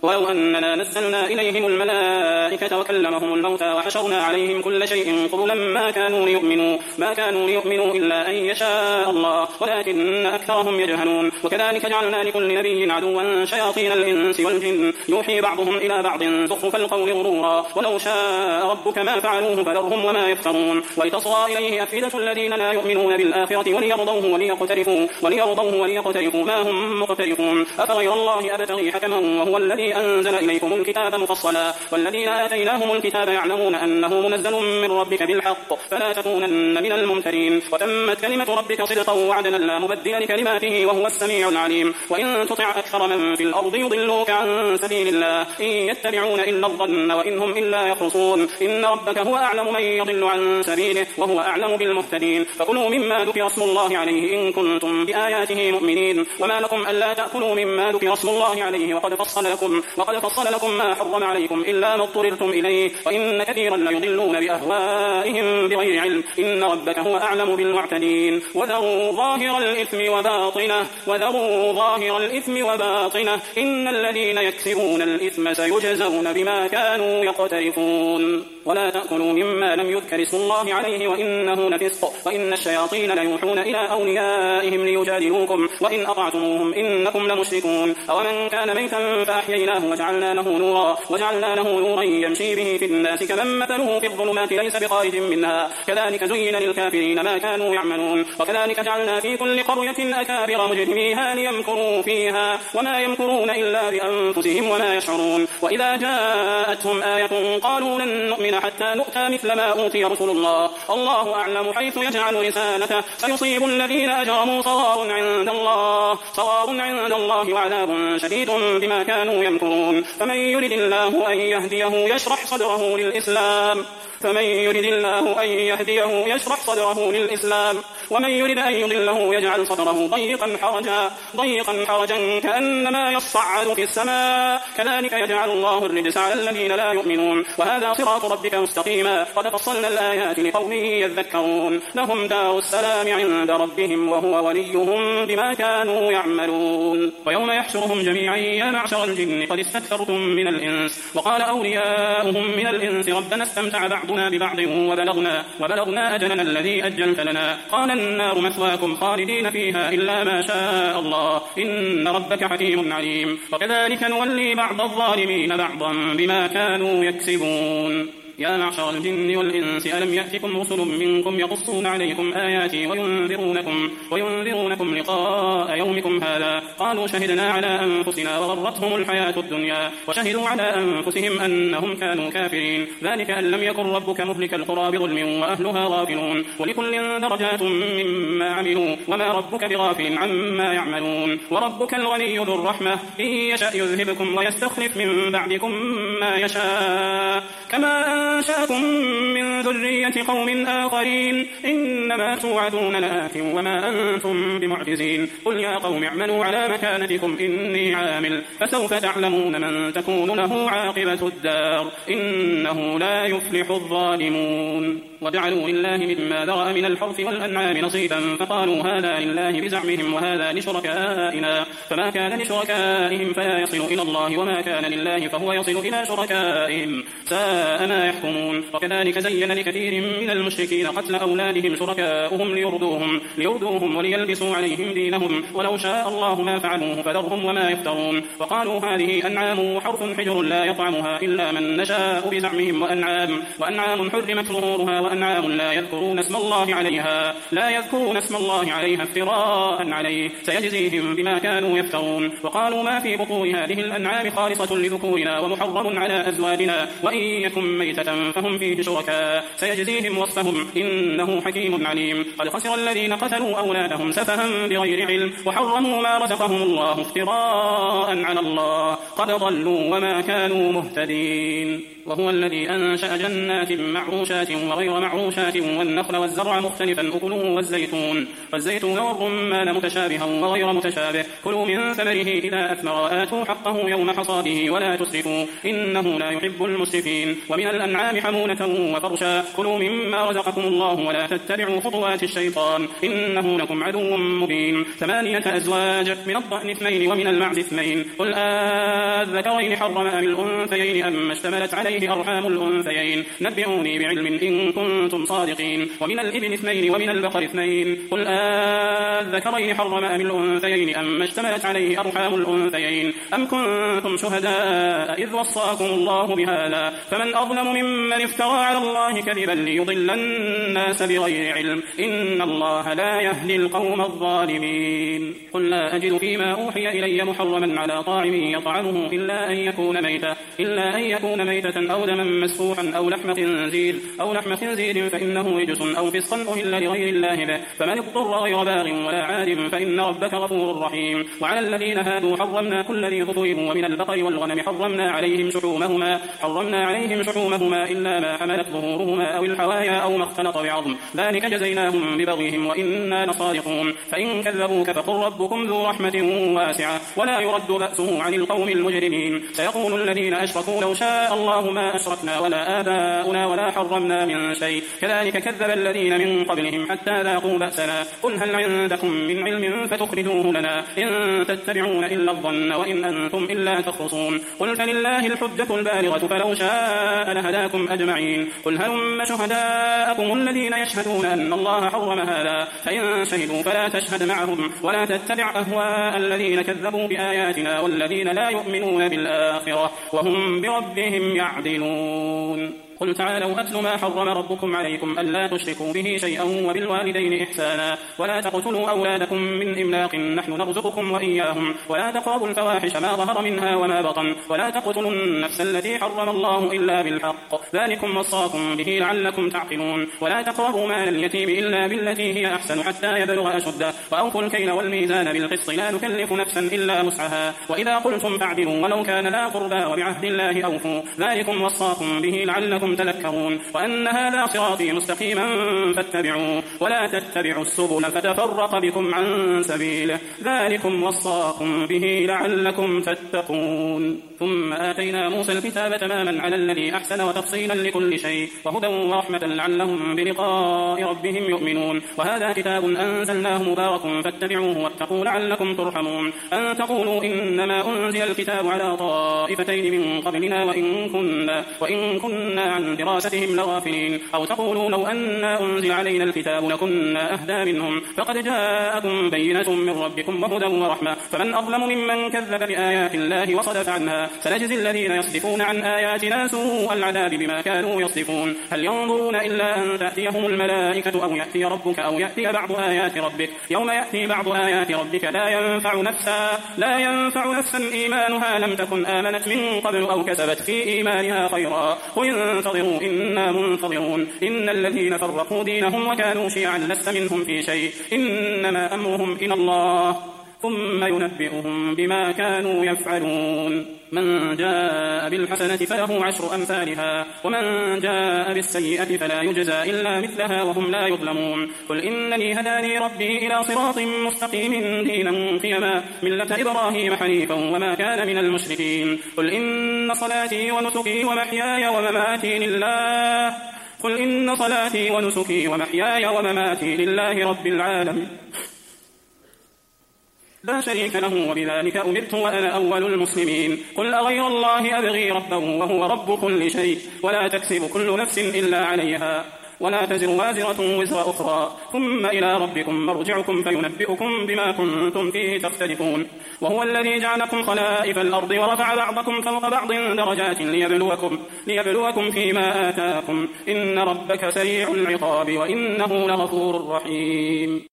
ولو أننا نزلنا إليهم الملائكة وكلمهم الموتى وحشرنا عليهم كل شيء قبلا ما كانوا ليؤمنوا إلا أن يشاء الله ولكن أكثرهم يجهلون. وكذلك جعلنا لكل نبي عدوا شياطين الإنس والجن يوحي بعضهم إلى بعض زخرف القول غرورا ولو شاء ربك ما فعلوه فذرهم وما يفترون. ولتصغى إليه أفئدة الذين لا يؤمنون بالآخرة وليرضوه وليقترفوا ما هم مقترفون. أفغير الله أبتغي حكما وهو الذي أنزل إليكم الكتاب مفصلا والذين آتيناهم الكتاب يعلمون أنه منزل من ربك بالحق فلا تكونن من الممترين. وتمت كلمة ربك صدقا وعدلا لا مبدل لكلماته وهو السميع العليم. وإن تطع أكثر من في الأرض يضلوك عن سبيل الله إن يتبعون إلا الظن وإن هم إلا يخرصون. إن ربك هو أعلم من يضل عن سبيله وهو أعلم بالمهتدين. فكلوا مما ذكر اسم الله عليه إن كنتم بآياته مؤمنين. وما لكم ألا تأكلوا مما ذكر اسم الله عليه وقد فصل لكم ما حرم عليكم إلا ما اضطررتم إليه وإن كثيرا ليضلون بأهوائهم بغير علم. إن ربك هو أعلم بالمعتدين. وذروا ظاهر الإثم وباطنه إن الذين يكسبون الإثم سيجزون بما كانوا يقترفون. ولا تأكلوا مما لم يذكر اسم الله عليه وإنه لفسق وإن الشياطين ليوحون إلى أوليائهم ليجادلوكم وإن أطعتموهم إنكم لمشركون. أومن كان ميتا فأحييناه وجعلنا له نورا يمشي به في الناس كمن مثله في الظلمات ليس بخارج منها كذلك زين للكافرين ما كانوا يعملون. وكذلك جعلنا في كل قرية أكابر مجرميها ليمكروا فيها وما يمكرون إلا بأنفسهم وما يشعرون. وإذا جاءتهم آية قالوا لن نؤمن حتى نؤتى مثل ما أوتي رسل الله أعلم حيث يجعل رسالته سيصيب الذين أجرموا صغار عند الله وعذاب شديد بما كانوا يمكرون. فمن يرد الله أن يهديه يشرح صدره للإسلام ومن يرد أن يضله يجعل صدره ضيقا حرجا كأنما يصعد في السماء كذلك يجعل الله الرجس على الذين لا يؤمنون. وهذا صراط ربك مستقيما قد فصلنا الآيات لقوم يذكرون. لهم دار السلام عند ربهم وهو وليهم بما كانوا يعملون. ويوم يحشرهم جميعا يا معشر الجن قد استكثرتم من الإنس وقال أولياؤهم من الإنس ربنا استمتع بعضنا ببعض وبلغنا أجلنا الذي أجلت لنا قال النار مثواكم خالدين فيها إلا ما شاء الله إن ربك حكيم عليم. وكذلك نولي بعض الظالمين بعضا بما كانوا يكسبون. يا معشر الجن والإنس ألم يأتكم رسل منكم يقصون عليكم آياتي وينذرونكم لقاء يومكم هذا قالوا شهدنا على أنفسنا وغرتهم الحياة الدنيا وشهدوا على أنفسهم أنهم كانوا كافرين. ذلك أن لم يكن ربك مهلك القرى بظلم وأهلها غافلون ولكل درجات مما عملوا وما ربك بغافل عما يعملون. وربك الغني ذو الرحمة إن يشأ يذهبكم ويستخلف من بعدكم ما يشاء كما أنشأكم من ذرية قوم آخرين إنما توعدون لآت وما أنتم بمعجزين. قل يا قوم اعملوا على مكانتكم إني عامل فسوف تعلمون من تكون له عاقبة الدار إنه لا يفلح الظالمون. وجعلوا لله مما ذرأ من الحرث والأنعام نصيبا فقالوا هذا لله بزعمهم وهذا لشركائنا فما كان لشركائهم فلا يصل إلى الله وما كان لله فهو يصل إلى شركائهم ساء ما يحكمون. وكذلك زين لكثير من المشركين قتل أولادهم شركاؤهم ليردوهم وليلبسوا عليهم دينهم ولو شاء الله ما فعلوه فذرهم وما يفترون. وقالوا هذه أنعام وحرث حجر لا يطعمها إلا من نشاء بزعمهم وأنعام حرمت ظهورها وأنعام لا يذكرون اسم الله عليها افتراء عليه سيجزيهم بما كانوا يفترون. وقالوا ما في بطون هذه الأنعام خالصة لذكورنا ومحرم على أزواجنا وإن يكن ميتة فهم فيه شركاء سيجزيهم وصفهم إنه حكيم عليم. قد خسر الذين قتلوا أولادهم سفها بغير علم وحرموا ما رزقهم الله افتراء على الله قد ضلوا وما كانوا مهتدين. وهو الذي أنشأ جنات معروشات وغير معروشات والنخل والزرع مختلفا أكله والزيتون والرمان متشابها وغير متشابه كلوا من ثمره إذا أثمر آتوا حقه يوم حصاده ولا تسرفوا إنه لا يحب المسرفين. ومن الأنعام الأنعام حمولة وفرشا كلوا مما رزقكم الله ولا تتبعوا خطوات الشيطان إنه لكم عدو مبين 8 أزواج من الضأن 2 ومن المعز 2 قل الذكرين حرم أم الأنثيين أما اشتملت عليه أرحام الأنثيين نبئوني بعلم إن كنتم صادقين ومن الإبل 2 ومن البقر 2 قل الذكرين حرم أم الأنثيين أما اشتملت عليه أرحام الأنثيين أم كنتم شهداء إذ وصاكم الله بهذا فمن أظلم ممن افترى على الله كذبا ليضل الناس بغير علم إن الله لا يهدي القوم الظالمين قل لا أجد فيما أوحي إلي محرما على طاعم يطعمه إلا أن يكون ميتة أو دما مسفوحا أو لحم خنزير فإنه رجس أو فسقا أهل لغير الله به فمن اضطر غير باغ ولا عاد فإن ربك غفور رحيم وعلى الذين هادوا حرمنا كل ذي ظفر ومن البقر والغنم حرمنا عليهم شحومهما إلا ما حملت ظهورهما أو الحوايا أو ما اختلط بعظم ذلك جزيناهم ببغيهم وإنا لصادقون فإن كذبوك فقل ربكم ذو رحمة واسعة ولا يرد بأسه عن القوم المجرمين سيقول الذين أشركوا لو شاء الله ما أشركنا ولا آباؤنا ولا حرمنا من شيء كذلك كذب الذين من قبلهم حتى ذاقوا بأسنا قل هل عندكم من علم فتخرجوه لنا إن تتبعون إلا الظن وإن أنتم إلا تخرصون قل فلله الحجة البالغة فلو شاء لهداكم أجمعين قل هلم شهداءكم الذين يشهدون أن الله حرم هذا فإن شهدوا فلا تشهد معهم ولا تتبع أهواء الذين كذبوا بآياتنا والذين لا يؤمنون بالآخرة وهم بربهم يعدلون قل تعالوا أتل ما حرم ربكم عليكم ألا تشركوا به شيئا وبالوالدين إحسانا ولا تقتلوا أولادكم من إملاق نحن نرزقكم وإياهم ولا تقربوا الفواحش ما ظهر منها وما بطن ولا تقتلوا النفس التي حرم الله إلا بالحق ذلكم وصاكم به لعلكم تعقلون ولا تقربوا مال اليتيم إلا بالتي هي أحسن حتى يبلغ أشده وأوفوا الكيل والميزان بالقسط لا نكلف نفسا إلا وسعها وإذا قلتم فاعدلوا ولو كان ذا قربى وبعهد الله أوفوا ذلكم وصاكم به لعلكم تذكرون وأن هذا صراطي مستقيما فاتبعوه ولا تتبعوا السبل فتفرق بكم عن سبيله ذلكم وصاكم به لعلكم تتقون ثم آتينا موسى الكتاب تماما على الذي أحسن وتفصيلا لكل شيء وهدى ورحمة لعلهم بلقاء ربهم يؤمنون وهذا كتاب أنزلناه مبارك فاتبعوه واتقوا لعلكم ترحمون أن تقولوا إنما أنزل الكتاب على طائفتين من قبلنا وإن كنا عن دراستهم لغافلين أو تقولوا لو أن أنزل علينا الكتاب لكنا أهدى منهم فقد جاءكم بينة من ربكم وهدى ورحمة فمن أظلم ممن كذب بآيات الله وصدف عنها سنجزي الذين يصدفون عن آياتنا سوء العذاب بما كانوا يصدفون هل ينظرون إلا أن تأتيهم الملائكة أو يأتي ربك أو يأتي بعض آيات ربك يوم يأتي بعض آيات ربك لا ينفع نفسا إيمانها لم تكن آمنت من قبل أو كسبت في إيمانها خيرا قل انتظروا إنا منتظرون إن الذين فرقوا دينهم وكانوا شيعا لست منهم في شيء إنما أمرهم إلى الله ثم ينبئهم بما كانوا يفعلون من جاء بالحسنة فله 10 أمثالها ومن جاء بالسيئة فلا يجزى إلا مثلها وهم لا يظلمون قل إنني هداني ربي إلى صراط مستقيم دينا قيما ملة إبراهيم حنيفا وما كان من المشركين قل إن صلاتي ونسكي ومحياي ومماتي لله رب العالمين لا شريك له وبذلك أمرت وأنا أول المسلمين قل أغير الله أبغي ربا وهو رب كل شيء ولا تكسب كل نفس إلا عليها ولا تزر وازرة وزر أخرى ثم إلى ربكم مرجعكم فينبئكم بما كنتم فيه تختلفون وهو الذي جعلكم خلائف الأرض ورفع بعضكم فوق بعض درجات ليبلوكم فيما آتاكم إن ربك سريع العقاب وإنه لغفور رحيم